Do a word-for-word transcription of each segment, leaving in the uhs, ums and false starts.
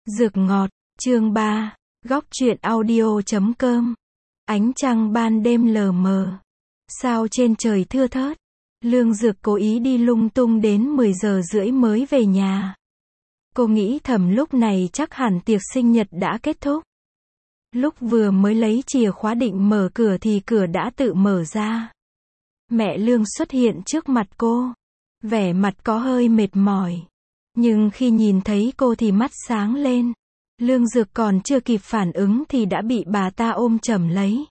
Dược ngọt, chương ba, góc truyện audio chấm com. Ánh trăng ban đêm lờ mờ. Sao trên trời thưa thớt. Lương Dược cố ý đi lung tung đến mười giờ rưỡi mới về nhà. Cô nghĩ thầm lúc này chắc hẳn tiệc sinh nhật đã kết thúc. Lúc vừa mới lấy chìa khóa định mở cửa thì cửa đã tự mở ra. Mẹ Lương xuất hiện trước mặt cô. Vẻ mặt có hơi mệt mỏi. Nhưng khi nhìn thấy cô thì mắt sáng lên. Lương Dược còn chưa kịp phản ứng thì đã bị bà ta ôm chầm lấy.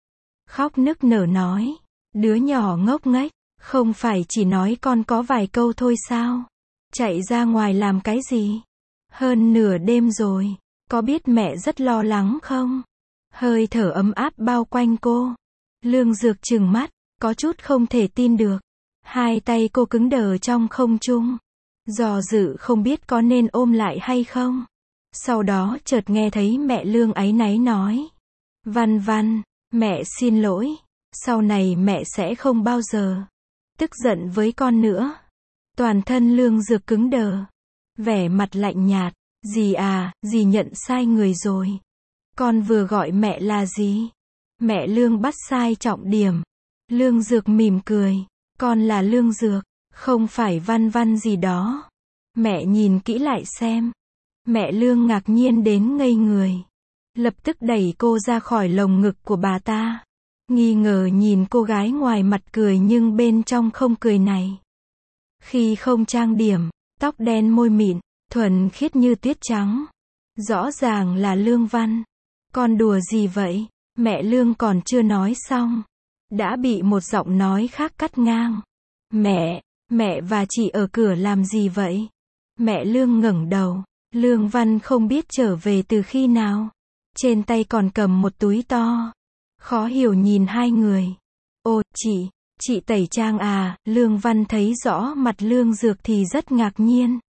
Khóc nức nở nói. Đứa nhỏ ngốc nghếch, không phải chỉ nói con có vài câu thôi sao? Chạy ra ngoài làm cái gì? Hơn nửa đêm rồi, có biết mẹ rất lo lắng không? Hơi thở ấm áp bao quanh cô. Lương Dược trừng mắt, có chút không thể tin được. Hai tay cô cứng đờ trong không trung. Dò dự không biết có nên ôm lại hay không. Sau đó chợt nghe thấy mẹ Lương áy náy nói. Văn Văn, mẹ xin lỗi. Sau này mẹ sẽ không bao giờ tức giận với con nữa. Toàn thân Lương Dược cứng đờ. Vẻ mặt lạnh nhạt. Dì à, dì nhận sai người rồi. Con vừa gọi mẹ là gì? Mẹ Lương bắt sai trọng điểm. Lương Dược mỉm cười. Con là Lương Dược, không phải Văn Văn gì đó. Mẹ nhìn kỹ lại xem. Mẹ Lương ngạc nhiên đến ngây người. Lập tức đẩy cô ra khỏi lồng ngực của bà ta. Nghi ngờ nhìn cô gái ngoài mặt cười nhưng bên trong không cười này. Khi không trang điểm, tóc đen môi mịn, thuần khiết như tuyết trắng. Rõ ràng là Lương Văn. Con đùa gì vậy? Mẹ Lương còn chưa nói xong. Đã bị một giọng nói khác cắt ngang. Mẹ, mẹ và chị ở cửa làm gì vậy? Mẹ Lương ngẩng đầu. Lương Văn không biết trở về từ khi nào. Trên tay còn cầm một túi to. Khó hiểu nhìn hai người. Ồ, chị, chị tẩy trang à? Lương Văn thấy rõ mặt Lương Dược thì rất ngạc nhiên.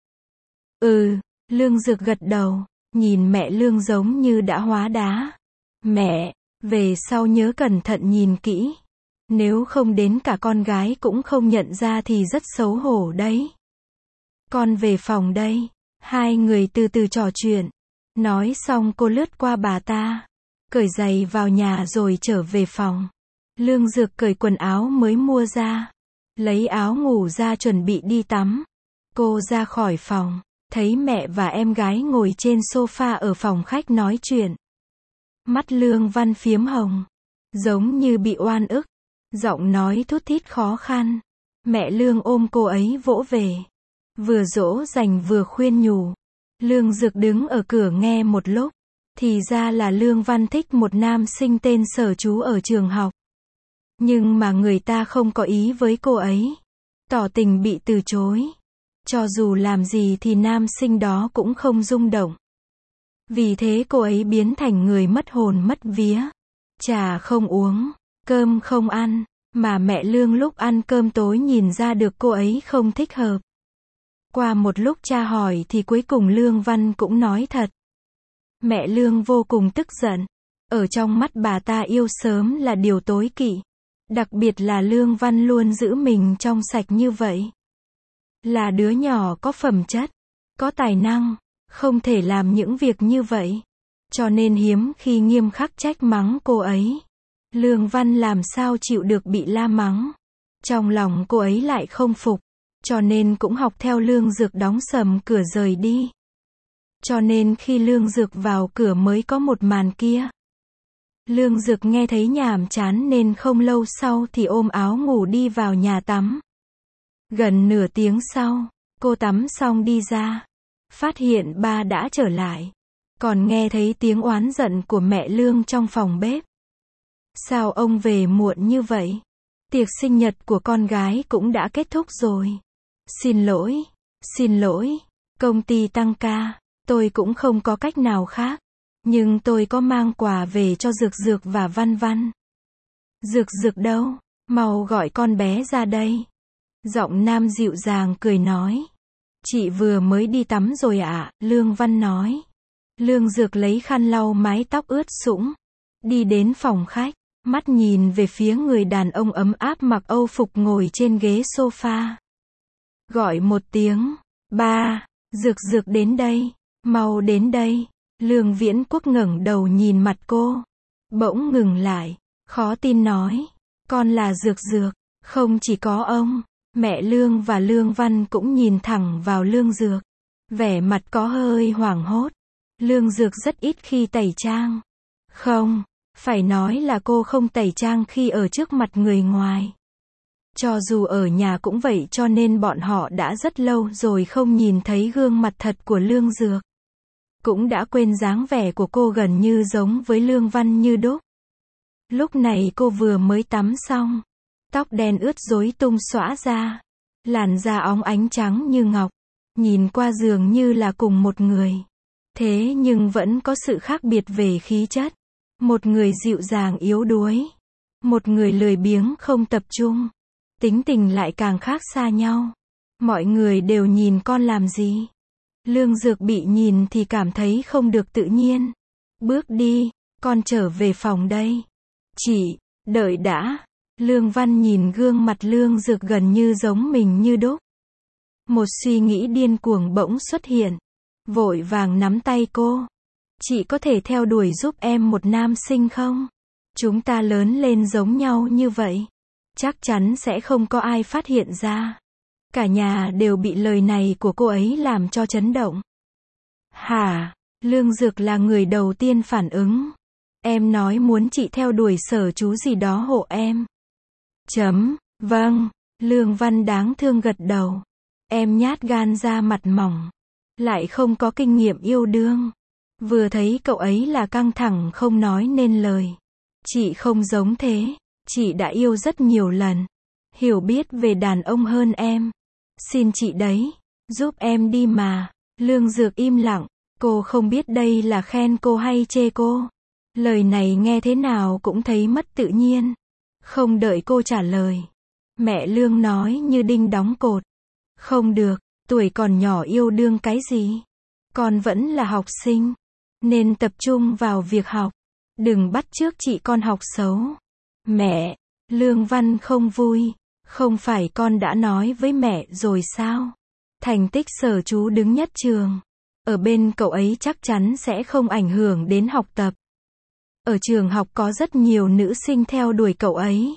Ừ, Lương Dược gật đầu. Nhìn mẹ Lương giống như đã hóa đá. Mẹ, về sau nhớ cẩn thận nhìn kỹ. Nếu không đến cả con gái cũng không nhận ra thì rất xấu hổ đấy. Con về phòng đây. Hai người từ từ trò chuyện. Nói xong cô lướt qua bà ta. Cởi giày vào nhà rồi trở về phòng. Lương Dược cởi quần áo mới mua ra. Lấy áo ngủ ra chuẩn bị đi tắm. Cô ra khỏi phòng. Thấy mẹ và em gái ngồi trên sofa ở phòng khách nói chuyện. Mắt Lương Văn phiếm hồng. Giống như bị oan ức. Giọng nói thút thít khó khăn. Mẹ Lương ôm cô ấy vỗ về. Vừa dỗ dành vừa khuyên nhủ. Lương Dược đứng ở cửa nghe một lúc. Thì ra là Lương Văn thích một nam sinh tên Sở Chú ở trường học. Nhưng mà người ta không có ý với cô ấy. Tỏ tình bị từ chối. Cho dù làm gì thì nam sinh đó cũng không rung động. Vì thế cô ấy biến thành người mất hồn mất vía. Trà không uống, cơm không ăn. Mà mẹ Lương lúc ăn cơm tối nhìn ra được cô ấy không thích hợp. Qua một lúc tra hỏi thì cuối cùng Lương Văn cũng nói thật. Mẹ Lương vô cùng tức giận. Ở trong mắt bà ta yêu sớm là điều tối kỵ. Đặc biệt là Lương Văn luôn giữ mình trong sạch như vậy. Là đứa nhỏ có phẩm chất, có tài năng, không thể làm những việc như vậy. Cho nên hiếm khi nghiêm khắc trách mắng cô ấy. Lương Văn làm sao chịu được bị la mắng. Trong lòng cô ấy lại không phục. Cho nên cũng học theo Lương Dược đóng sầm cửa rời đi. Cho nên khi Lương Dược vào cửa mới có một màn kia. Lương Dược nghe thấy nhàm chán nên không lâu sau thì ôm áo ngủ đi vào nhà tắm. Gần nửa tiếng sau, cô tắm xong đi ra. Phát hiện ba đã trở lại. Còn nghe thấy tiếng oán giận của mẹ Lương trong phòng bếp. Sao ông về muộn như vậy? Tiệc sinh nhật của con gái cũng đã kết thúc rồi. Xin lỗi, xin lỗi, công ty tăng ca, tôi cũng không có cách nào khác. Nhưng tôi có mang quà về cho Dược Dược và Văn Văn. Dược Dược đâu? Mau gọi con bé ra đây. Giọng nam dịu dàng cười nói. Chị vừa mới đi tắm rồi ạ, Lương Văn nói. Lương Dược lấy khăn lau mái tóc ướt sũng. Đi đến phòng khách, mắt nhìn về phía người đàn ông ấm áp mặc âu phục ngồi trên ghế sofa. Gọi một tiếng, ba, Dược Dược đến đây. Mau đến đây. Lương Viễn Quốc ngẩng đầu nhìn mặt cô. Bỗng ngừng lại. Khó tin nói. Con là Dược Dược. Không chỉ có ông. Mẹ Lương và Lương Văn cũng nhìn thẳng vào Lương Dược. Vẻ mặt có hơi hoảng hốt. Lương Dược rất ít khi tẩy trang. Không, phải nói là cô không tẩy trang khi ở trước mặt người ngoài. Cho dù ở nhà cũng vậy, cho nên bọn họ đã rất lâu rồi không nhìn thấy gương mặt thật của Lương Dược. Cũng đã quên dáng vẻ của cô gần như giống với Lương Văn như đúc. Lúc này cô vừa mới tắm xong. Tóc đen ướt rối tung xõa ra. Làn da óng ánh trắng như ngọc. Nhìn qua dường như là cùng một người. Thế nhưng vẫn có sự khác biệt về khí chất. Một người dịu dàng yếu đuối. Một người lười biếng không tập trung. Tính tình lại càng khác xa nhau. Mọi người đều nhìn con làm gì? Lương Dược bị nhìn thì cảm thấy không được tự nhiên. Bước đi, con trở về phòng đây. Chị, đợi đã. Lương Văn nhìn gương mặt Lương Dược gần như giống mình như đúc. Một suy nghĩ điên cuồng bỗng xuất hiện. Vội vàng nắm tay cô. Chị có thể theo đuổi giúp em một nam sinh không? Chúng ta lớn lên giống nhau như vậy. Chắc chắn sẽ không có ai phát hiện ra. Cả nhà đều bị lời này của cô ấy làm cho chấn động. Hả? Lương Dược là người đầu tiên phản ứng. Em nói muốn chị theo đuổi Sở chú gì đó hộ em. Chấm, vâng. Lương Văn đáng thương gật đầu. Em nhát gan da mặt mỏng. Lại không có kinh nghiệm yêu đương. Vừa thấy cậu ấy là căng thẳng không nói nên lời. Chị không giống thế. Chị đã yêu rất nhiều lần. Hiểu biết về đàn ông hơn em. Xin chị đấy. Giúp em đi mà. Lương Dược im lặng. Cô không biết đây là khen cô hay chê cô. Lời này nghe thế nào cũng thấy mất tự nhiên. Không đợi cô trả lời. Mẹ Lương nói như đinh đóng cột. Không được, tuổi còn nhỏ yêu đương cái gì? Con vẫn là học sinh. Nên tập trung vào việc học. Đừng bắt chước chị con học xấu. Mẹ, Lương Văn không vui. Không phải con đã nói với mẹ rồi sao? Thành tích Sở chú đứng nhất trường. Ở bên cậu ấy chắc chắn sẽ không ảnh hưởng đến học tập. Ở trường học có rất nhiều nữ sinh theo đuổi cậu ấy.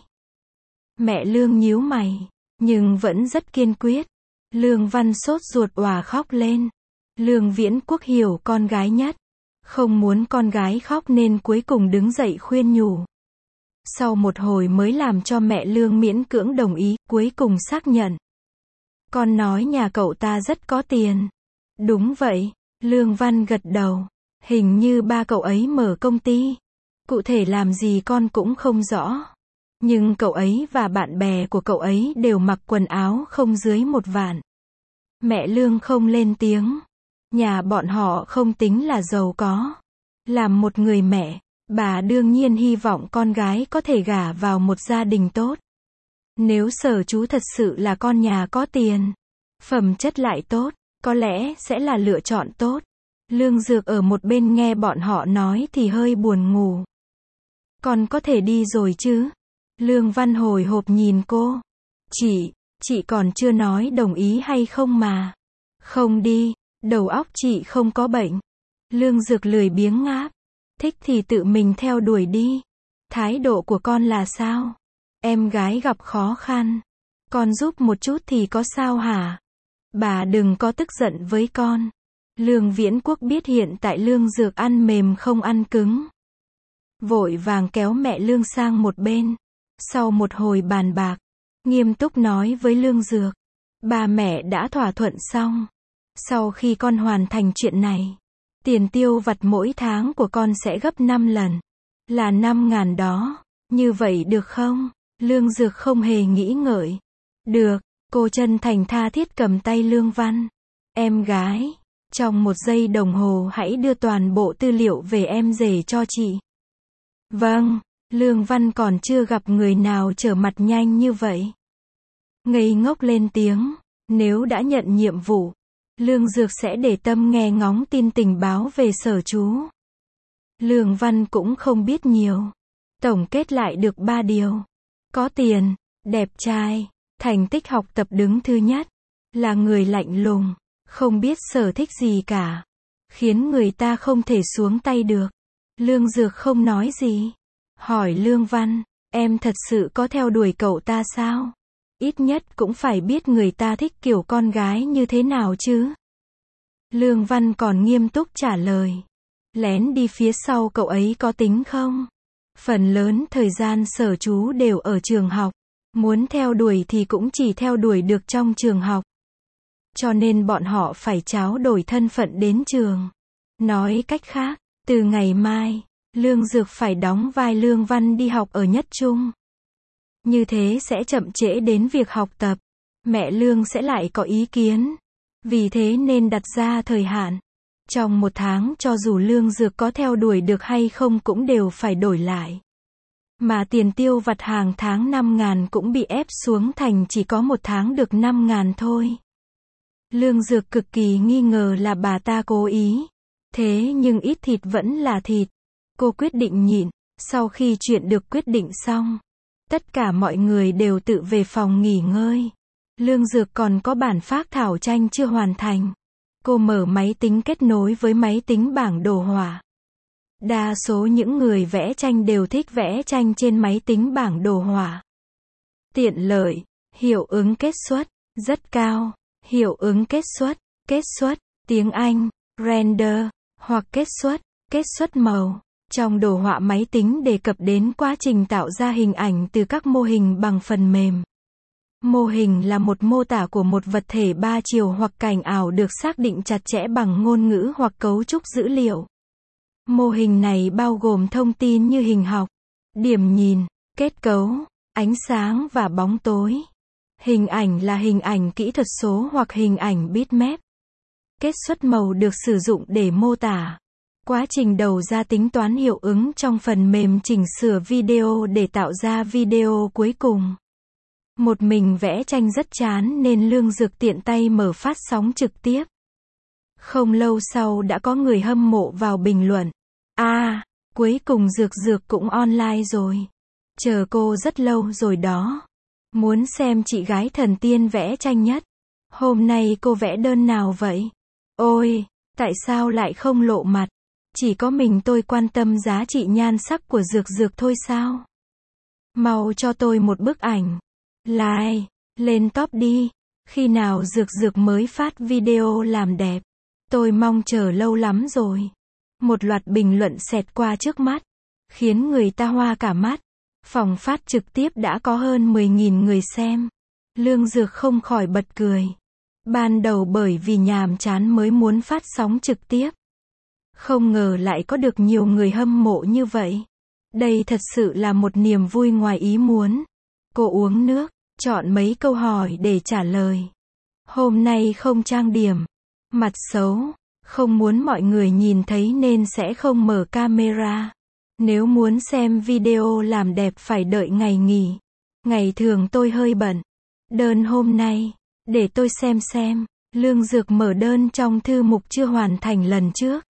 Mẹ Lương nhíu mày, nhưng vẫn rất kiên quyết. Lương Văn sốt ruột òa khóc lên. Lương Viễn Quốc hiểu con gái nhất. Không muốn con gái khóc nên cuối cùng đứng dậy khuyên nhủ. Sau một hồi mới làm cho mẹ Lương miễn cưỡng đồng ý, cuối cùng xác nhận. Con nói nhà cậu ta rất có tiền. Đúng vậy, Lương Văn gật đầu. Hình như ba cậu ấy mở công ty. Cụ thể làm gì con cũng không rõ. Nhưng cậu ấy và bạn bè của cậu ấy đều mặc quần áo không dưới một vạn. Mẹ Lương không lên tiếng. Nhà bọn họ không tính là giàu có. Làm một người mẹ, bà đương nhiên hy vọng con gái có thể gả vào một gia đình tốt. Nếu Sở chú thật sự là con nhà có tiền, phẩm chất lại tốt, có lẽ sẽ là lựa chọn tốt. Lương Dược ở một bên nghe bọn họ nói thì hơi buồn ngủ. Con có thể đi rồi chứ? Lương Văn hồi hộp nhìn cô. Chị, chị còn chưa nói đồng ý hay không mà. Không đi, đầu óc chị không có bệnh. Lương Dược lười biếng ngáp. Thích thì tự mình theo đuổi đi. Thái độ của con là sao? Em gái gặp khó khăn. Con giúp một chút thì có sao hả? Bà đừng có tức giận với con. Lương Viễn Quốc biết hiện tại Lương Dược ăn mềm không ăn cứng. Vội vàng kéo mẹ Lương sang một bên. Sau một hồi bàn bạc, nghiêm túc nói với Lương Dược. Ba mẹ đã thỏa thuận xong. Sau khi con hoàn thành chuyện này, tiền tiêu vặt mỗi tháng của con sẽ gấp năm lần. Là năm ngàn đó. Như vậy được không? Lương Dược không hề nghĩ ngợi. Được, cô chân thành tha thiết cầm tay Lương Văn. Em gái, trong một giây đồng hồ hãy đưa toàn bộ tư liệu về em rể cho chị. Vâng, Lương Văn còn chưa gặp người nào trở mặt nhanh như vậy. Ngây ngốc lên tiếng, nếu đã nhận nhiệm vụ, Lương Dược sẽ để tâm nghe ngóng tin tình báo về Sở chú. Lương Văn cũng không biết nhiều. Tổng kết lại được ba điều. Có tiền, đẹp trai, thành tích học tập đứng thứ nhất. Là người lạnh lùng, không biết sở thích gì cả. khiến người ta không thể xuống tay được. Lương Dược không nói gì. Hỏi Lương Văn, em thật sự có theo đuổi cậu ta sao? Ít nhất cũng phải biết người ta thích kiểu con gái như thế nào chứ. Lương Văn còn nghiêm túc trả lời. Lén đi phía sau cậu ấy có tính không? Phần lớn thời gian Sở Chú đều ở trường học. Muốn theo đuổi thì cũng chỉ theo đuổi được trong trường học. Cho nên bọn họ phải tráo đổi thân phận đến trường. Nói cách khác, từ ngày mai, Lương Dược phải đóng vai Lương Văn đi học ở Nhất Trung. Như thế sẽ chậm trễ đến việc học tập. Mẹ Lương sẽ lại có ý kiến. Vì thế nên đặt ra thời hạn. Trong một tháng cho dù Lương Dược có theo đuổi được hay không cũng đều phải đổi lại. Mà tiền tiêu vặt hàng tháng năm ngàn cũng bị ép xuống thành chỉ có một tháng được năm ngàn thôi. Lương Dược cực kỳ nghi ngờ là bà ta cố ý. Thế nhưng ít thịt vẫn là thịt. Cô quyết định nhịn. Sau khi chuyện được quyết định xong, tất cả mọi người đều tự về phòng nghỉ ngơi. Lương Dược còn có bản phác thảo tranh chưa hoàn thành. Cô mở máy tính kết nối với máy tính bảng đồ họa. Đa số những người vẽ tranh đều thích vẽ tranh trên máy tính bảng đồ họa. Tiện lợi, hiệu ứng kết xuất, rất cao. Hiệu ứng kết xuất, kết xuất, tiếng Anh, render, hoặc kết xuất, kết xuất màu. Trong đồ họa máy tính đề cập đến quá trình tạo ra hình ảnh từ các mô hình bằng phần mềm. Mô hình là một mô tả của một vật thể ba chiều hoặc cảnh ảo được xác định chặt chẽ bằng ngôn ngữ hoặc cấu trúc dữ liệu. Mô hình này bao gồm thông tin như hình học, điểm nhìn, kết cấu, ánh sáng và bóng tối. Hình ảnh là hình ảnh kỹ thuật số hoặc hình ảnh bitmap. Kết xuất màu được sử dụng để mô tả quá trình đầu ra tính toán hiệu ứng trong phần mềm chỉnh sửa video để tạo ra video cuối cùng. Một mình vẽ tranh rất chán nên Lương Dược tiện tay mở phát sóng trực tiếp. Không lâu sau đã có người hâm mộ vào bình luận. À, cuối cùng Dược Dược cũng online rồi. Chờ cô rất lâu rồi đó. Muốn xem chị gái thần tiên vẽ tranh nhất. Hôm nay cô vẽ đơn nào vậy? Ôi, tại sao lại không lộ mặt? Chỉ có mình tôi quan tâm giá trị nhan sắc của Dược Dược thôi sao? Mau cho tôi một bức ảnh. Like, lên top đi. Khi nào Dược Dược mới phát video làm đẹp? Tôi mong chờ lâu lắm rồi. Một loạt bình luận xẹt qua trước mắt, khiến người ta hoa cả mắt. Phòng phát trực tiếp đã có hơn mười nghìn người xem. Lương Dược không khỏi bật cười. Ban đầu bởi vì nhàm chán mới muốn phát sóng trực tiếp. Không ngờ lại có được nhiều người hâm mộ như vậy. Đây thật sự là một niềm vui ngoài ý muốn. Cô uống nước, chọn mấy câu hỏi để trả lời. Hôm nay không trang điểm, mặt xấu, không muốn mọi người nhìn thấy nên sẽ không mở camera. Nếu muốn xem video làm đẹp phải đợi ngày nghỉ. Ngày thường tôi hơi bận. Đơn hôm nay, để tôi xem xem. Lương Dược mở đơn trong thư mục chưa hoàn thành lần trước.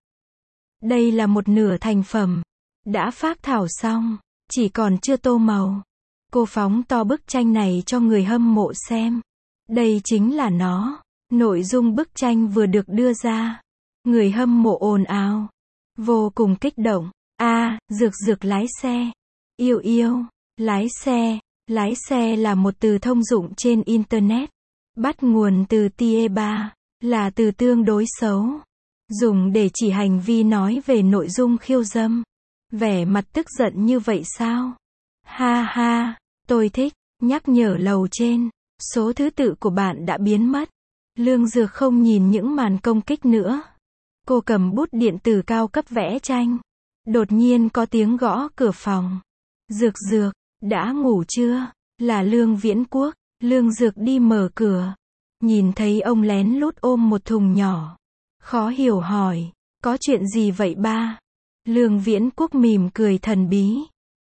Đây là một nửa thành phẩm. Đã phác thảo xong, chỉ còn chưa tô màu. Cô phóng to bức tranh này cho người hâm mộ xem. Đây chính là nó. Nội dung bức tranh vừa được đưa ra. Người hâm mộ ồn ào. Vô cùng kích động. A, à, Dược Dược lái xe. Yêu yêu, lái xe. Lái xe là một từ thông dụng trên Internet. Bắt nguồn từ tie ba, là từ tương đối xấu. Dùng để chỉ hành vi nói về nội dung khiêu dâm. Vẻ mặt tức giận như vậy sao? Ha ha, tôi thích. Nhắc nhở lầu trên. Số thứ tự của bạn đã biến mất. Lương Dược không nhìn những màn công kích nữa. Cô cầm bút điện tử cao cấp vẽ tranh. Đột nhiên có tiếng gõ cửa phòng. Dược Dược, đã ngủ chưa? Là Lương Viễn Quốc. Lương Dược đi mở cửa. Nhìn thấy ông lén lút ôm một thùng nhỏ. Khó hiểu hỏi. Có chuyện gì vậy ba? Lương Viễn Quốc mỉm cười thần bí.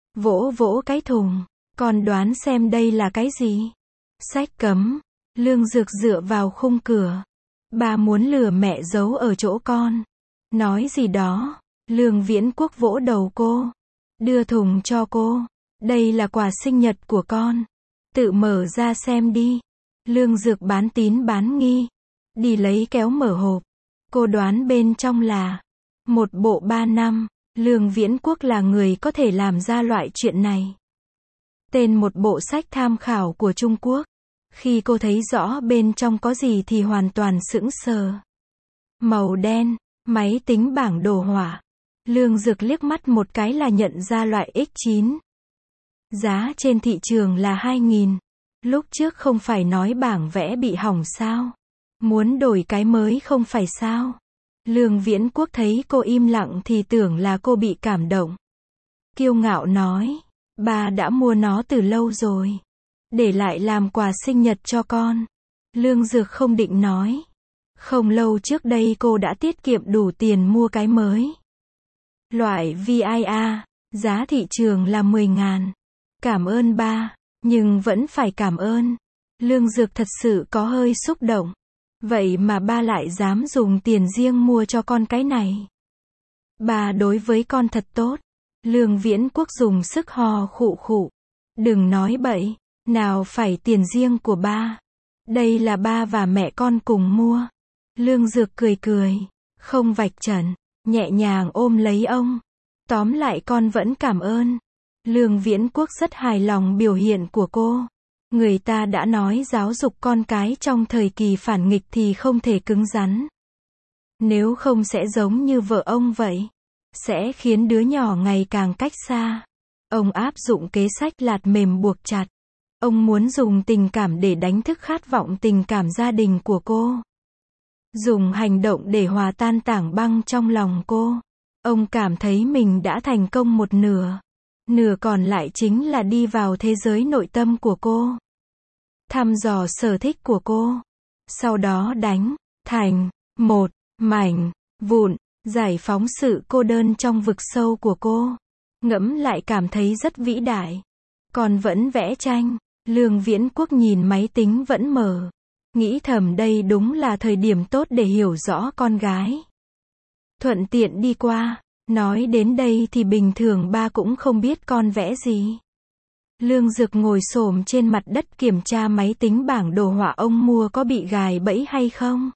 Vỗ vỗ cái thùng. Con đoán xem đây là cái gì? Sách cấm. Lương Dược dựa vào khung cửa. Ba muốn lừa mẹ giấu ở chỗ con. Nói gì đó. Lương Viễn Quốc vỗ đầu cô. Đưa thùng cho cô. Đây là quà sinh nhật của con. Tự mở ra xem đi. Lương Dược bán tín bán nghi. Đi lấy kéo mở hộp. Cô đoán bên trong là một bộ ba năm, Lương Viễn Quốc là người có thể làm ra loại chuyện này. Tên một bộ sách tham khảo của Trung Quốc. Khi cô thấy rõ bên trong có gì thì hoàn toàn sững sờ. Màu đen, máy tính bảng đồ họa. Lương Dược liếc mắt một cái là nhận ra loại ích chín. Giá trên thị trường là hai nghìn. Lúc trước không phải nói bảng vẽ bị hỏng sao? Muốn đổi cái mới không phải sao? Lương Viễn Quốc thấy cô im lặng thì tưởng là cô bị cảm động. Kiêu ngạo nói, ba đã mua nó từ lâu rồi. Để lại làm quà sinh nhật cho con. Lương Dược không định nói. Không lâu trước đây cô đã tiết kiệm đủ tiền mua cái mới. Loại vê i a, giá thị trường là mười ngàn. Cảm ơn ba, nhưng vẫn phải cảm ơn. Lương Dược thật sự có hơi xúc động. Vậy mà ba lại dám dùng tiền riêng mua cho con cái này. Ba đối với con thật tốt. Lương Viễn Quốc dùng sức hò khụ khụ. Đừng nói bậy, nào phải tiền riêng của ba. Đây là ba và mẹ con cùng mua. Lương Dược cười cười, không vạch trần, nhẹ nhàng ôm lấy ông. Tóm lại con vẫn cảm ơn. Lương Viễn Quốc rất hài lòng biểu hiện của cô. Người ta đã nói giáo dục con cái trong thời kỳ phản nghịch thì không thể cứng rắn. Nếu không sẽ giống như vợ ông vậy. Sẽ khiến đứa nhỏ ngày càng cách xa. Ông áp dụng kế sách lạt mềm buộc chặt. Ông muốn dùng tình cảm để đánh thức khát vọng tình cảm gia đình của cô. Dùng hành động để hòa tan tảng băng trong lòng cô. Ông cảm thấy mình đã thành công một nửa. Nửa còn lại chính là đi vào thế giới nội tâm của cô. Thăm dò sở thích của cô. Sau đó đánh thành một mảnh vụn, giải phóng sự cô đơn trong vực sâu của cô. Ngẫm lại cảm thấy rất vĩ đại. Còn vẫn vẽ tranh. Lương Viễn Quốc nhìn máy tính vẫn mở. Nghĩ thầm đây đúng là thời điểm tốt để hiểu rõ con gái. Thuận tiện đi qua. Nói đến đây thì bình thường ba cũng không biết con vẽ gì. Lương Dược ngồi xổm trên mặt đất kiểm tra máy tính bảng đồ họa ông mua có bị gài bẫy hay không.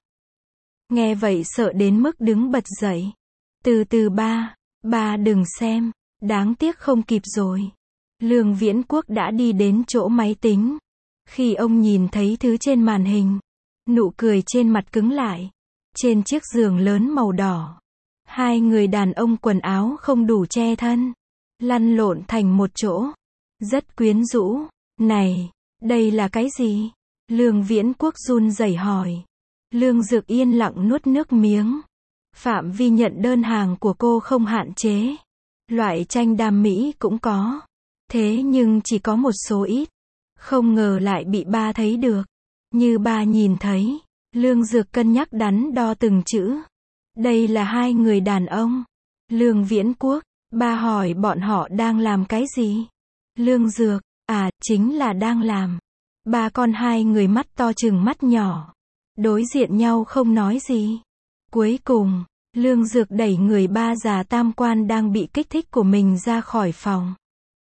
Nghe vậy sợ đến mức đứng bật dậy. Từ từ ba, ba đừng xem, đáng tiếc không kịp rồi. Lương Viễn Quốc đã đi đến chỗ máy tính. Khi ông nhìn thấy thứ trên màn hình, nụ cười trên mặt cứng lại. Trên chiếc giường lớn màu đỏ, hai người đàn ông quần áo không đủ che thân, lăn lộn thành một chỗ. Rất quyến rũ. Này, đây là cái gì? Lương Viễn Quốc run rẩy hỏi. Lương Dược yên lặng nuốt nước miếng. Phạm vi nhận đơn hàng của cô không hạn chế. Loại tranh đam mỹ cũng có. Thế nhưng chỉ có một số ít. Không ngờ lại bị ba thấy được. Như ba nhìn thấy. Lương Dược cân nhắc đắn đo từng chữ. Đây là hai người đàn ông. Lương Viễn Quốc, ba hỏi bọn họ đang làm cái gì? Lương Dược, à, chính là đang làm. Ba con hai người mắt to chừng mắt nhỏ. Đối diện nhau không nói gì. Cuối cùng, Lương Dược đẩy người ba già tam quan đang bị kích thích của mình ra khỏi phòng.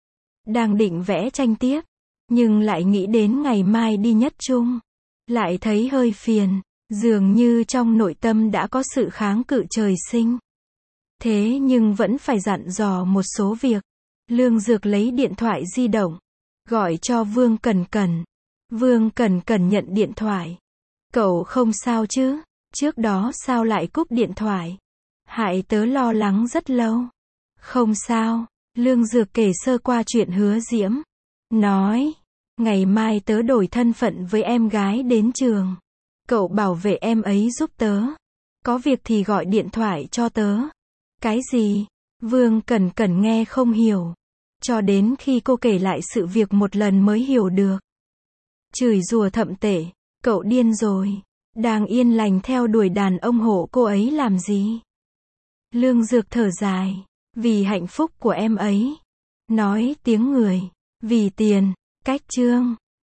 Đang định vẽ tranh tiếp, nhưng lại nghĩ đến ngày mai đi nhất trung. Lại thấy hơi phiền, dường như trong nội tâm đã có sự kháng cự trời sinh. Thế nhưng vẫn phải dặn dò một số việc. Lương Dược lấy điện thoại di động, gọi cho Vương Cẩn Cẩn. Vương Cẩn Cẩn nhận điện thoại. Cậu không sao chứ? Trước đó sao lại cúp điện thoại? Hại tớ lo lắng rất lâu. Không sao. Lương Dược kể sơ qua chuyện Hứa Diễm. Nói, ngày mai tớ đổi thân phận với em gái đến trường. Cậu bảo vệ em ấy giúp tớ. Có việc thì gọi điện thoại cho tớ. Cái gì? Vương Cẩn Cẩn nghe không hiểu. Cho đến khi cô kể lại sự việc một lần mới hiểu được. Chửi rủa thậm tệ. Cậu điên rồi. Đang yên lành theo đuổi đàn ông hộ cô ấy làm gì? Lương Dược thở dài. Vì hạnh phúc của em ấy. Nói tiếng người. Vì tiền. Cách chương.